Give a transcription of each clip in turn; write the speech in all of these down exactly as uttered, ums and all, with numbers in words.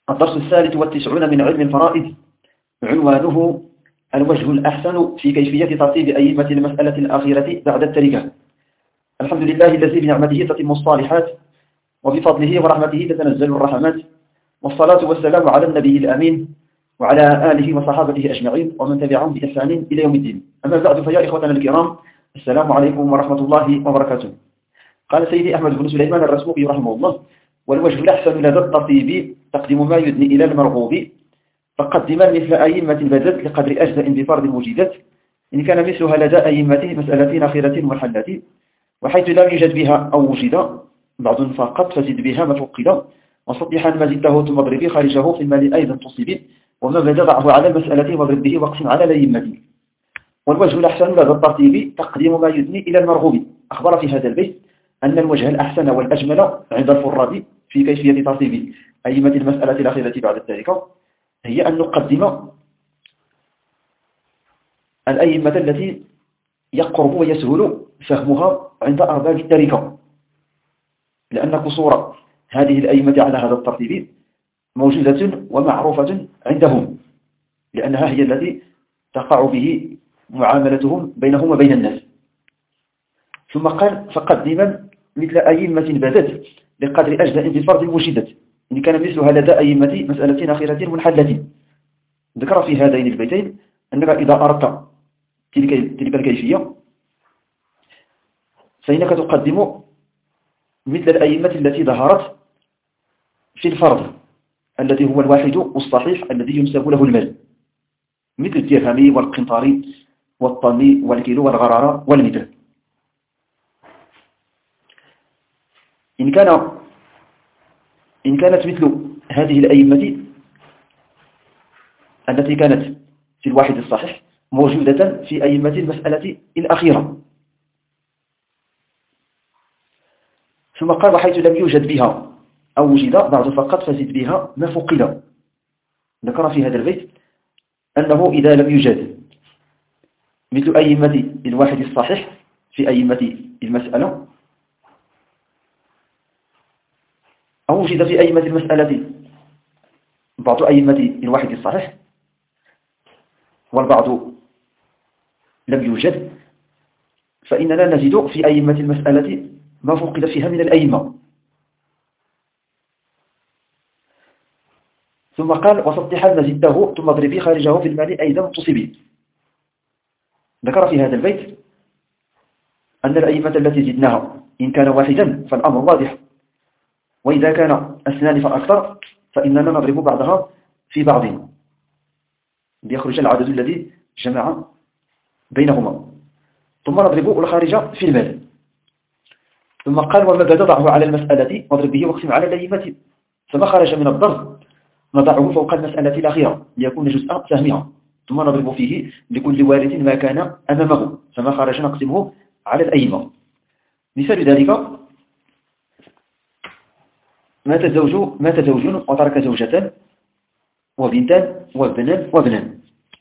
الدرس الثالث والتسعون من علم الفرائض، عنوانه الوجه الأحسن في كيفية ترتيب أئمة المسألة الأخيرة بعد التركة. الحمد لله الذي بنعمته تتم الصالحات وبفضله ورحمته تتنزل الرحمات، والصلاة والسلام على النبي الأمين وعلى آله وصحابته أجمعين ومن تبعهم بإحسان إلى يوم الدين. أما بعد، فيا إخوتنا الكرام، السلام عليكم ورحمة الله وبركاته. قال سيدي أحمد بن سليمان الرسموقي رحمه الله: والوجه الأحسن لدى الترتيب تقديم ما يدني إلى المرغوب، فقدما مثل أئمة بدت لقدر أجزاء بفرض وجدت، إن كان مثلها لدى أئمته مسألة أخيرة محلة، وحيث لم يوجد بها أو وجد بعض فقط فزد بها ما فقد، وصبحا ما زدته ثم اضرب خارجه في المال أيضا تصيب، وما بدا ضعه على المسألة واضرب به واقسم على الأئمة. والوجه الأحسن لدى الترتيب تقديم ما يدني إلى المرغوب. أخبر في هذا البيت أن الوجه الأحسن والأجمل عند الفراد في كيفية ترتيب أئمة المسألة الأخيرة بعد التركة هي أن نقدم الأئمة التي يقرب ويسهل فهمها عند أرباب التركة، لأن قصور هذه الأئمة على هذا الترتيب موجودة ومعروفة عندهم، لأنها هي التي تقع به معاملتهم بينهم وبين الناس. ثم قال: فقدما مثل أئمة بدت لقدر أجزاء بفرض وجدت، إن كان مثلها لدى أئمة مسألة أخيرة منحلة. ذكر في هذين البيتين أنك إذا أردت تلك, تلك الكيفية فإنك تقدم مثل الأئمة التي ظهرت في الفرض الذي هو الواحد الصحيح الذي ينسب له المال، مثل الدرهمي والقنطاري والطني والكيلو والغرارة والمثل. إن كان إن كانت مثل هذه الأئمة التي كانت في الواحد الصحيح موجودة في أئمة المسألة الأخيرة. ثم قال: وحيث لم يوجد بها أو وجد بعض فقط فزد بها ما فقد. ذكر في هذا البيت أنه إذا لم يوجد مثل أئمة الواحد الصحيح في أئمة المسألة، أو وجد في أئمة المسألة بعض أئمة الواحد الصحيح والبعض لم يوجد، فإننا نجد في أئمة المسألة ما فقد فيها من الأئمة. ثم قال: وسطحا ما زدته ثم اضربي خارجه في المال أيضا تصيبي. ذكر في هذا البيت أن الأئمة التي زدناها إن كان واحدا فالأمر واضح، وإذا كان اثنان فأكثر فإننا نضرب بعضها في بعض ليخرج العدد الذي جمع بينهما، ثم نضرب الخارج في المال. ثم قال: وما بدا ضعه على المسألة واضرب به واقسم على الأئمة، فما خرج من الضرب نضعه فوق المسألة الأخيرة ليكون جزء سهمها، ثم نضرب فيه لكل وارث ما كان أمامه، فما خرج نقسمه على الأئمة. مثال ذلك: مات زوج مات زوج وترك زوجتان وبنتان وابنان وابنان،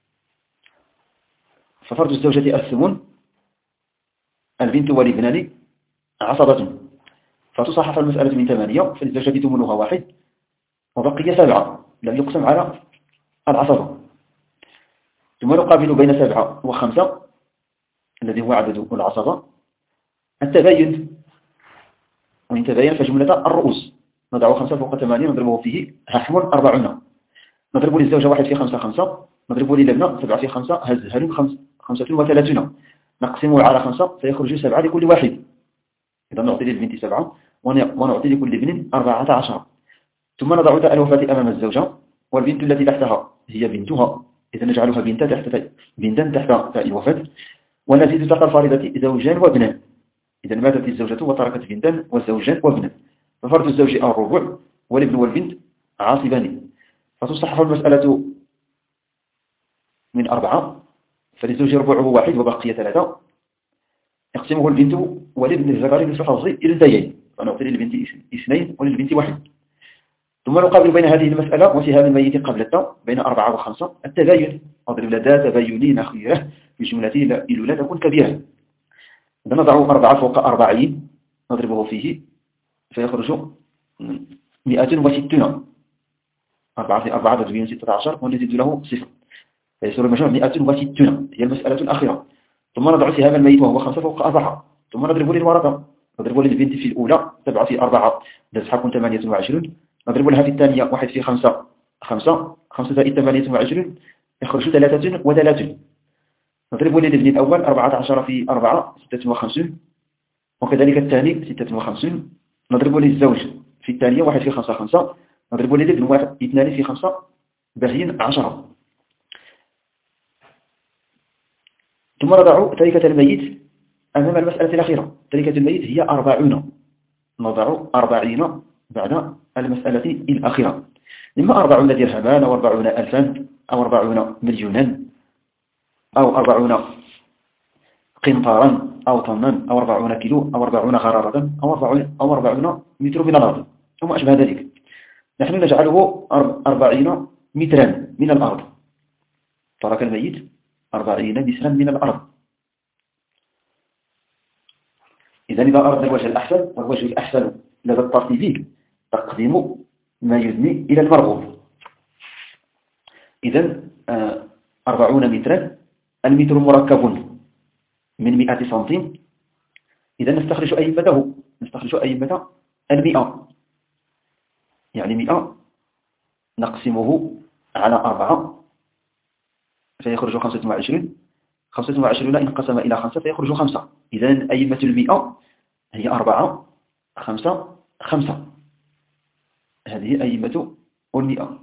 ففرض الزوجة الثمن، البنت والابنان عصبة، فتصحح المسألة من ثمانية، فالزوجة ثمنها واحد وبقي سبعة لم يقسم على العصبة. ثم نقابل بين سبعة وخمسة الذي هو عدد العصبة التباين، وإن تباين فجملة الرؤوس نضع خمسة فوق ثمانية نضربه فيه هحم أربعون، نضرب للزوجة واحد في خمسة خمسة، نضرب للابنة سبعة في خمسة هزهل خمس خمسة وثلاثون، نقسمه على خمسة فيخرج سبعة لكل واحد، إذا نعطي للبنت سبعة ونعطي لكل ابن أربعة عشر. ثم نضع تاء الوفاة أمام الزوجة، والبنت التي تحتها هي بنتها، إذا نجعلها بنتا تحت بنتا تحت تاء الوفاة، ونزيد تحت الفارضة زوجان وابنان، إذا ماتت الزوجة وتركت بنتا وزوجان وابنان، ففرض الزوج الربع والابن والبنت عاصبان، فتصحح المسألة من أربعة، فللزوج ربعه واحد وبقي ثلاثة، يقسمه البنت والابن الذكر مثل حظ الأنثيين، فنعطي للبنت اثنين وللبنت واحد. ثم نقابل بين هذه المسألة وسهام الميت قبل التاء بين أربعة وخمسة التباين، أضرب لدى تباينين خيره في جملة لا تكون كبيرة. إذا نضع أربعة فوق أربعين نضربه فيه فيخرج مئة وستون، أربعة في أربعة تساوي ستة عشر ونزيد له صفر فيصير المجموع مئة وستون هي المسألة الأخيرة. ثم نضع سهام الميت وهو خمسة فوق أربعة ثم نضرب للورقة نضرب للبنت في الأولى سبعة في أربعة تسحق ثمانية وعشرون نضرب لها في الثانية واحد في خمسة خمسة خمسة زائد ثمانية وعشرون يخرج ثلاثة وثلاثون نضرب للابن الأول أربعة عشر في أربعة ستة وخمسون وكذلك الثاني ستة وخمسون نضرب للزوج في الثانية واحد في خمسة خمسة نضرب للابن واحد اثنان في خمسة باهين عشرة. ثم نضع تركة الميت أمام المسألة الأخيرة. تركة الميت هي أربعون نضع أربعين بعد المسألة الأخيرة إما أربعون درهما أو أربعون ألفا أو أربعون مليونا أو أربعون قنطارا أو طنا أو أربعون كيلو أو أربعون غرارة أو أربعون, أو أربعون متر من الأرض وما أشبه ذلك. نحن نجعله أربعين مترا من الأرض. ترك الميت أربعين مترا من الأرض. إذا إذا أردنا الوجه الأحسن والوجه الأحسن لدى الترتيبي تقديم ما يدني إلى المرغوب. إذا أربعون مترا المتر مركب من مئة سنتيم. إذا نستخرج أئمته نستخرج أئمة المئة يعني مئة نقسمه على أربعة فيخرج خمسة وعشرين خمسة وعشرين إن قسم إلى خمسة فيخرج خمسة. إذا أئمة المئة هي أربعة خمسة خمسة هذه أئمة المئة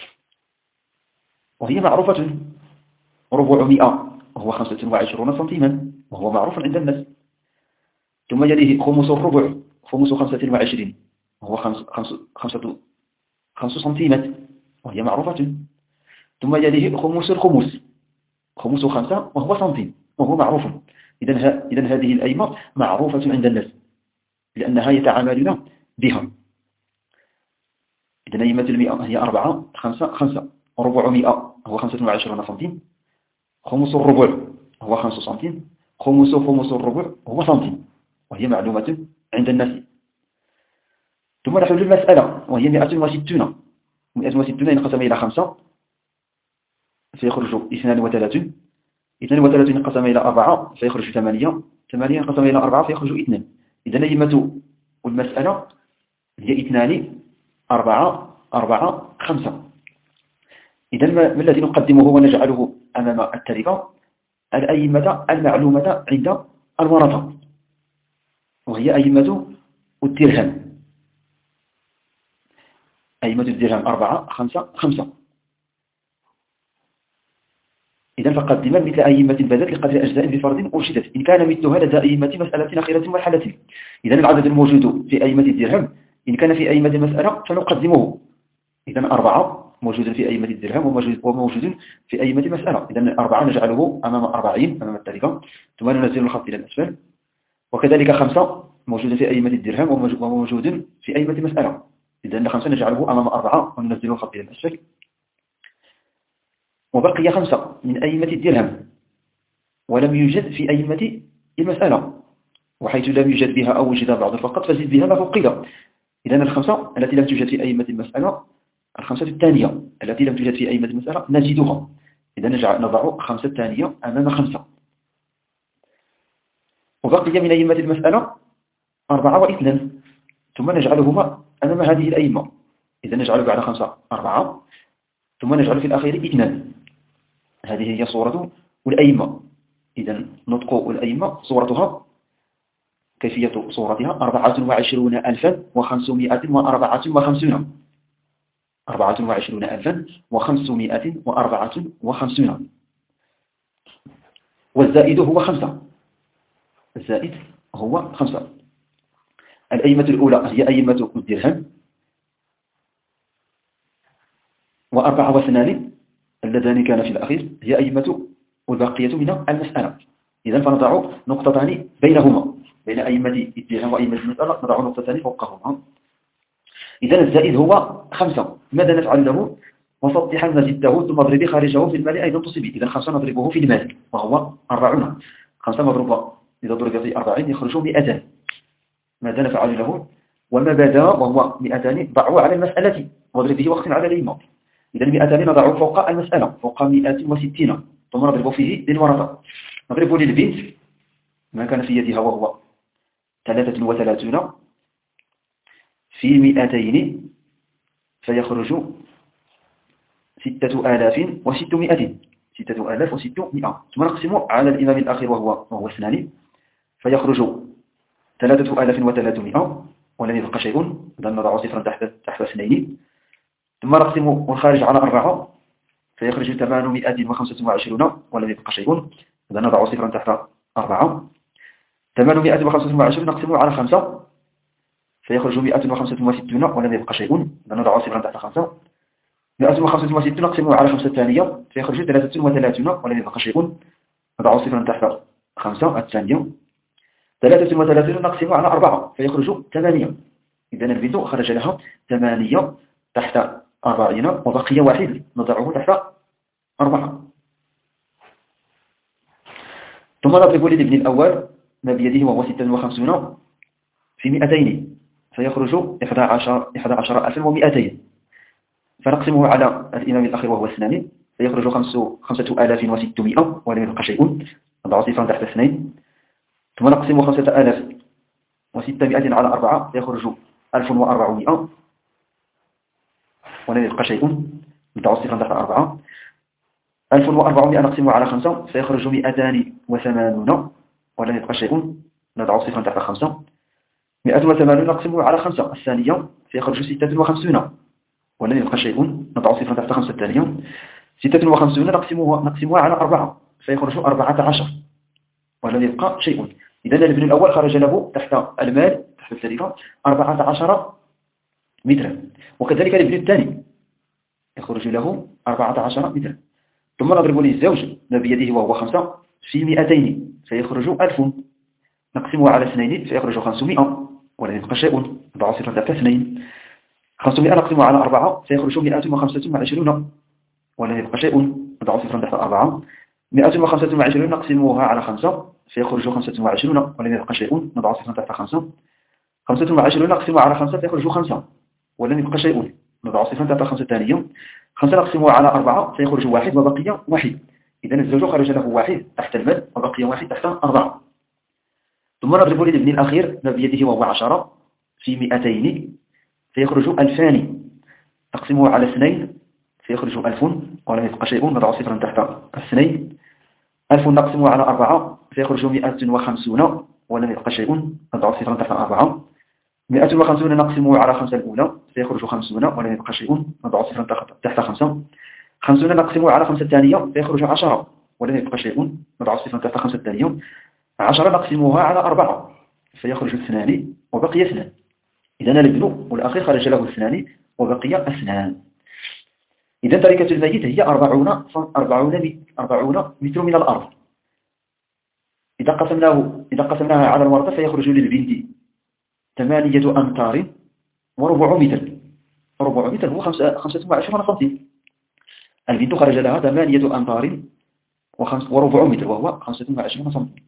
وهي معروفة. ربع مئة وهو خمسة وعشرون سنتيما وهو معروف عند الناس. ثم يليه خمس الربع خمس خمسة وعشرين وهو خمس خمس خمسة خمس سنتيمات وهي معروفة. ثم يليه خمس الخمس خمس خمسة وهو سنتيم وهو معروف. إذن إذن هذه الأئمة معروفة عند الناس لأنها يتعاملون بها. إذن أئمة المئة هي أربعة خمسة خمسة. ربع مئة هو خمسة وعشرون سنتيم. خمس الربع هو خمس سنتيم. خمس خمس الربع هو سنتيم وهي معلومة عند الناس. ثم نحل المسألة وهي مئة وستون. مئة وستون ينقسم إلى خمسة فيخرج اثنان وثلاثون. اثنان وثلاثون ينقسم إلى أربعة فيخرج ثمانية. ثمانية ينقسم إلى أربعة فيخرج اثنان. إذن أئمة المسألة هي اثنان أربعة أربعة خمسة. إذن ما الذي نقدمه ونجعله أمام التركة؟ الأئمة المعلومة عند الورثة وهي أئمة الدرهم. أئمة الدرهم أربعة خمسة خمسة. إذن فقدما مثل أئمة البلد لقدر أجزاء بفرض أرشدت إن كان مثلها لدى أئمة مسألة أخيرة مرحلة. إذن العدد الموجود في أئمة الدرهم إن كان في أئمة المسألة فنقدمه. إذن أربعة موجود في أئمة الدرهم وموجود في أئمة المسألة. إذن أربعة نجعله أمام أربعين أمام التركة ثم ننزل الخط إلى الأسفل. وكذلك خمسة موجود في أئمة الدرهم وموجود في أئمة المسألة. إذن خمسة نجعله أمام أربعة وننزل الخط إلى الأسفل. وبقي خمسة من أئمة الدرهم ولم يوجد في أئمة المسألة وحيث لم يوجد بها أو وجد بعض فقط فزد بها ما فقد. إذن الخمسة التي لم توجد في أئمة المسألة الخمسة الثانية التي لم توجد في أئمة المسألة نزيدها. إذن نضع خمسة الثانية أمام خمسة. وبقي من أئمة المسألة أربعة واثنان ثم نجعلهما أمام هذه الأئمة. إذن نجعل بعد خمسة أربعة ثم نجعل في الأخير اثنان. هذه هي صورة الأئمة. إذن نطق الأئمة صورتها كيفية صورتها أربعة وعشرون ألفا وخمسمائة وأربعة وخمسون. أربعة وعشرون ألفا وخمسمائة وأربعة وخمسون. والزائد هو خمسة. الزائد هو خمسة. الأئمة الأولى هي أئمة الدرهم وأربعة واثنان اللذان كان في الأخير هي أئمة والباقية من المسألة. إذن فنضع نقطتان بينهما بين أئمة الدرهم وأئمة المسألة نضع نقطتان فوقهما. إذن الزائد هو خمسة. ماذا نفعل له؟ وسطحا نزده ثم اضربي خارجه في المال أيضا تصبي. إذن خمسة نضربه في المال وهو أربعون. خمسة مضروبة إذا ضرب في أربعين يخرج مئتان. ماذا نفعل له؟ وما بدا وهو مئتان ضعوا على المسألة واضرب به وقت على الأئمة. إذا مئتان نضع فوق المسألة فوق مئة وستين ثم نضرب فيه للورقة. نضرب للبنت ما كان في يدها وهو ثلاثة وثلاثون في مئتين فيخرج ستة آلاف وستمائة ستة آلاف وستمائة. ثم نقسم على الإمام الأخير وهو وهو اثنان فيخرج ثلاثة آلاف وثلاثمائة ولم يبقى شيء. إذا نضع صفرا تحت تحت اثنين. ثم نقسم والخارج على أربعة فيخرج ثمانمائة وخمسة وعشرون ولم يبقى شيء. إذا نضع صفرا تحت أربعة. ثمانمائة وخمسة وعشرون نقسم على خمسة فيخرج مائة وخمسة وستون ولم يبقى شيء. إذا نضع صفرا تحت خمسة. مائة وخمسة وستون نقسم على خمسة الثانية فيخرج ثلاثة وثلاثون ولم يبقى شيء. نضع صفرا تحت خمسة الثانية. ثلاثة وثلاثون نقسم على أربعة فيخرج ثمانية. إذا البنت خرج لها ثمانية تحت أربعين وبقي واحد نضعه تحت أربعة. ثم نضرب للابن الأول ما بيده وهو ستة وخمسون في مئتين فيخرج إحدى عشر إحدى عشر ألفا ومئتين فنقسمه على الإمام الأخير وهو اثنان فيخرج خمسة آلاف وستمائة ولم يبقى شيء. نضع صفرا تحت اثنين. ثم نقسم خمسة آلاف وستمائة على أربعة فيخرج ألف وأربعمائة ولم يبقى شيء. نضع صفرا تحت أربعة. ألف وأربعمائة نقسم على خمسة فيخرج مئتان وثمانون ولم يبقى شيء. نضع صفرا تحت خمسة. مئة وثمانون نقسم على خمسة الثانية فيخرج ستة وخمسون ولم يبقى شيء. نضع صفرا تحت خمسة الثانية. ستة وخمسون نقسمها نقسمها على أربعة فيخرج أربعة عشر ولم يبقى شيء. إذا الابن الأول خرج له تحت المال تحت السرقة أربعة عشر مترا وكذلك الابن الثاني يخرج له أربعة عشر مترا. ثم نضرب للزوج ما بيده وهو خمسة في مئتين فيخرج ألف نقسمه على اثنين فيخرج خمسمائة ولم يبقى شيء. نضع صفرا تحت اثنين. خمسمائة نقسمه على أربعة فيخرج مئة وخمسة وعشرون ولم يبقى شيء. نضع صفرا تحت أربعة. مئة وخمسة وعشرون نقسمها على خمسة فيخرج خمسة وعشرون ولم يبقى شيء. نضع صفرا تحت خمسة. خمسة وعشرون نقسمها على خمسة فيخرج خمسة ولم يبقى شيء. نضع صفرا تحت خمسة الثانية. خمسة نقسمها على أربعة فيخرج واحد وبقي واحد. إذا الزوج خرج له واحد تحت المال وبقي واحد تحت أربعة. ثم نضرب للابن الأخير ما بيده وهو عشرة في مئتين فيخرج ألفان نقسمه على اثنين فيخرج ألف ولم يبقى شيء. نضع صفرا تحت اثنين. ألف نقسمه على أربعة فيخرج مئة وخمسون ولم يبقى شيء. نضع صفرا تحت أربعة. مئة وخمسون نقسمه على خمسة الأولى فيخرج خمسون ولم يبقى شيء. نضع صفرا تحت خمسة. خمسون نقسمه على خمسة الثانية فيخرج عشرة ولم يبقى شيء. نضع صفرا تحت خمسة الثانية. عشرة نقسمها على أربعة فيخرج اثنان وبقي اثنان. إذا الابن والأخير خرج له اثنان وبقي اثنان. إذا تركة الميت هي أربعون أربعون أربعون متر من الأرض. إذا قسمناه إذا قسمناها على الورثة فيخرج للبنت ثمانية أمتار وربع متر. ربع متر هو خمسة وعشرون سنتيم. البنت خرج لها ثمانية أمتار وربع متر وهو خمسة وعشرون سنتيم.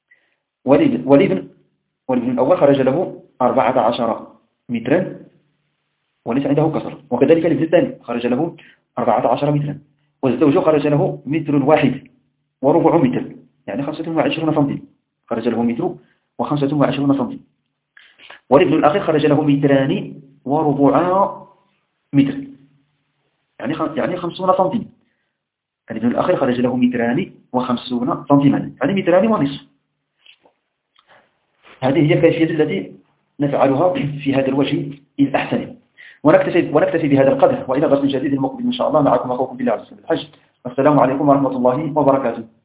والابن والابن الأول خرج له أربعة عشر مترا وليس عنده كسر. وكذلك الابن الثاني خرج له أربعة عشر مترا. والزوج خرج له متر واحد وربع متر يعني خمسة وعشرون سنتيم. خرج له متر وخمسة وعشرون سنتيم. والابن الأخير خرج له متران وربع متر يعني يعني خمسون سنتيم. الابن الأخير خرج له متران وخمسون سنتيما يعني متران ونصف. هذه هي الكيفية التي نفعلها في هذا الوجه الأحسن. ونكتفي, ونكتفي بهذا القدر وإلى درس جديد المقبل إن شاء الله. معكم أخوكم بالله عز وجل الحج. السلام عليكم ورحمة الله وبركاته.